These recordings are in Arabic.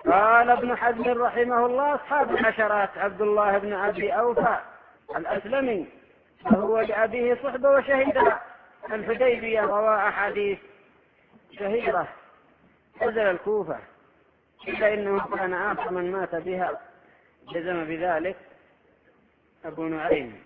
قال ابن حزم رحمه الله: أصحاب العشرات عبد الله بن أبي أوفى الأسلمي، فهو لأبيه صحبة وشهد الحديبية، روى أحاديث شهيرة، نزل الكوفة، إلا إنه كان آخر من مات بها، جزم بذلك أبو نعيم.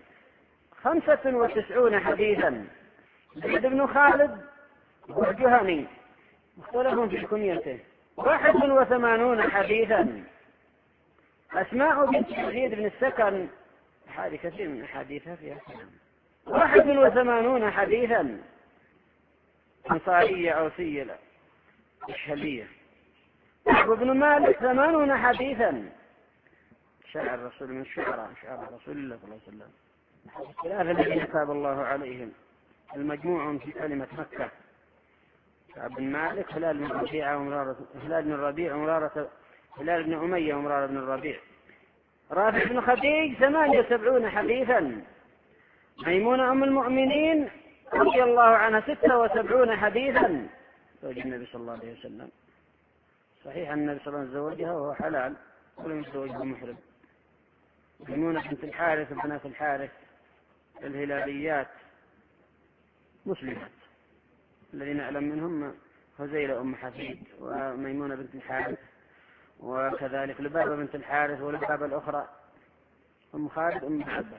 95 حديثا. زيد بن خالد والجهني مختلف في كنيته. 81 حديثا. أسماء بنت يزيد بن السكن، هذه كثير من أحاديثها فيها كلام. 81 حديثا، أنصارية أوسية إشهلية. ابن مالك 80 حديثا، شاعر الرسول من شعر رسول الله صلى الله عليه وسلم. الثلاثة الذين تاب الله عليهم المجموع في كلمة مكة: كعب بن مالك، هلال بن ربيع هلال بن أمية ومرارة بن الربيع. رافع بن خديج 78 حديثا. ميمونة أم المؤمنين رضي الله عنها 76 حديثا، زوج النبي صلى الله عليه وسلم. صحيح أن النبي صلى الله عليه وسلم زوجها وهو حلال ولم يتزوجها محرم. ميمونة بنت الحارث بنات الحارث الهلاليات مسلمات، الذين نعلم منهم هزيلة أم حفيد وميمونة بنت الحارث، وكذلك لبابة بنت الحارث، ولبابة الأخرى أم خالد أم عباس،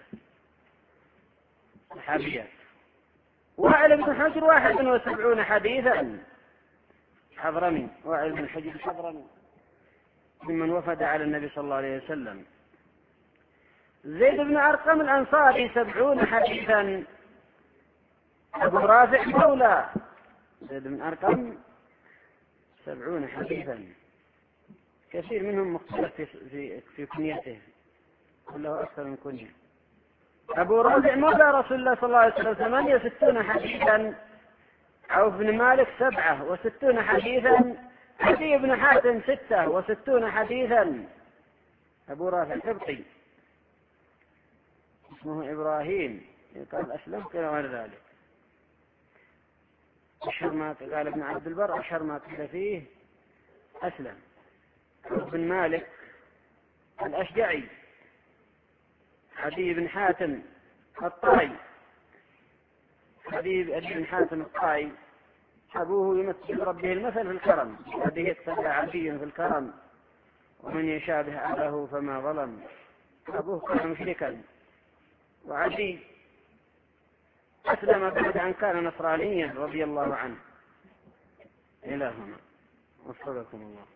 صحابيات. وائل بن حجر 71 حديثا، حضرمي. وائل بن حجر حضرمي ممن وفد على النبي صلى الله عليه وسلم. زيد بن أرقم الأنصاري 70 حديثا. أبو رافع مولى زيد بن أرقم 70 حديثا، كثير منهم مختلف في كنيته، كله أكثر من كنية. أبو رافع مولى رسول الله صلى الله عليه وسلم 68 حديثا. عوف بن مالك 67 حديثا. عدي بن حاتم 66 حديثا. أبو رافع قبطي اسمه إبراهيم، قال أسلم كذا غير ذلك. أشهر ما قال ابن عبد البر أشهر ما قيل فيه أسلم. عوف بن مالك الأشجعي. عدي بن حاتم الطائي. عدي بن حاتم الطائي أبوه يمثل ربه المثل في الكرم، الذي يقتدى عدي في الكرم، ومن يشابه أباه فما ظلم. أبوه كان مشركا، وعدي أسلم بعد أن كان نصرانيا رضي الله عنه. إلى هنا وفقكم الله.